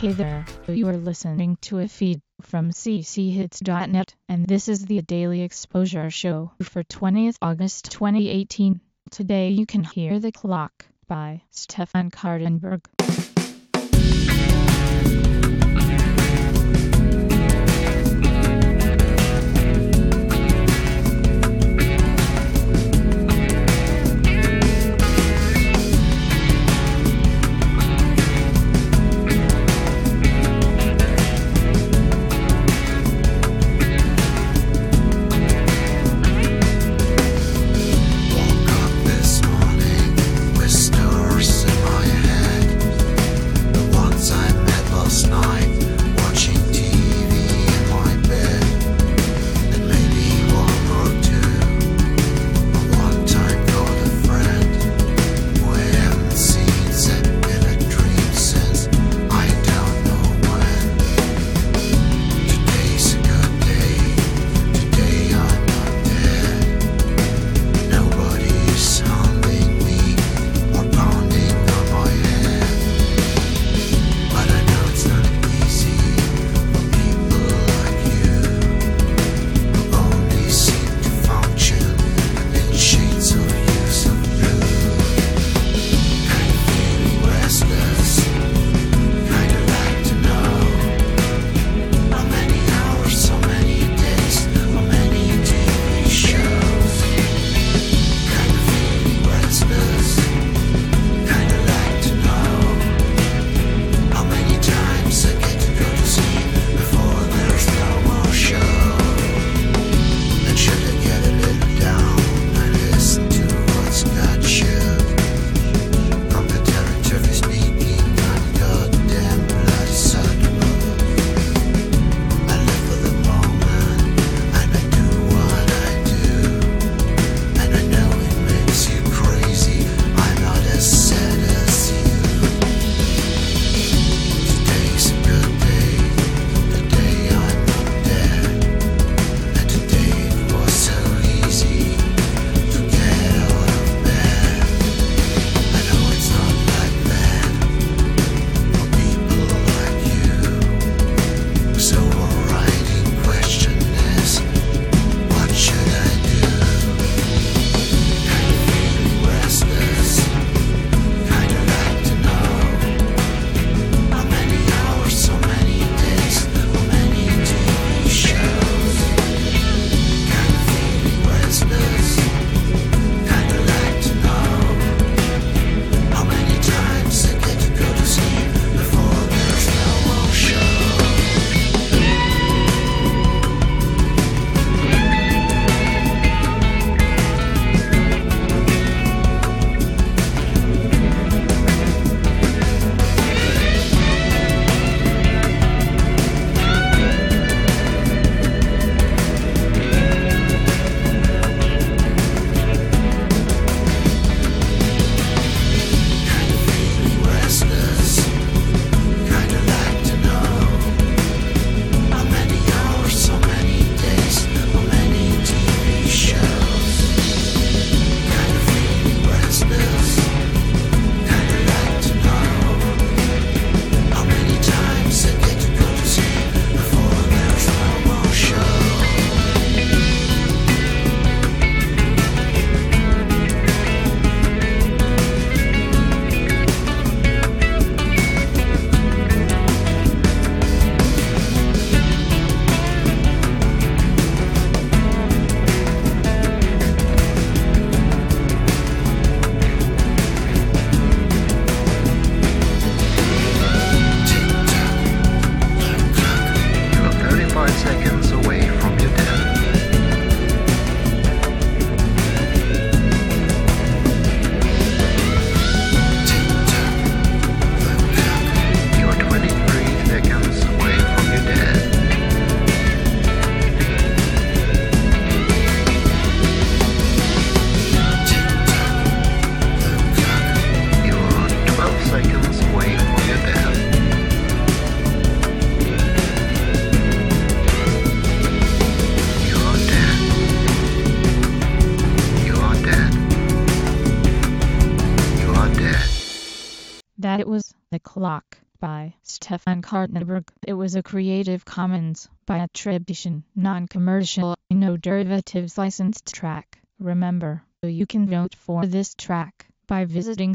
Hey there, you are listening to a feed from cchits.net, and this is the Daily Exposure Show for 20th August 2018. Today you can hear The Clock by Stefan Kardenberg. That it was The Clock by Stefan Kartenberg. It was a Creative Commons by attribution, non-commercial, no derivatives licensed track. Remember, you can vote for this track by visiting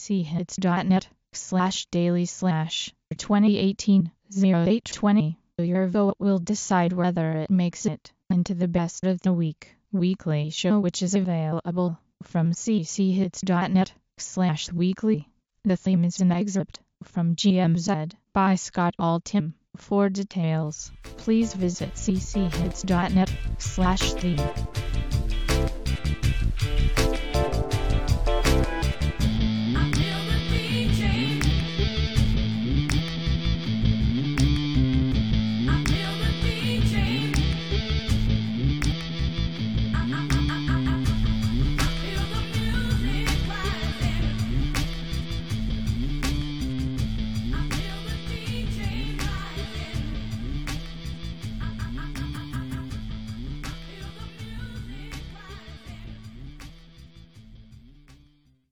cchits.net/daily/2018-0820. Your vote will decide whether it makes it into the best of the weekly show, which is available from cchits.net/weekly. The theme is an excerpt from GMZ by Scott Altham. For details, please visit cchits.net/theme.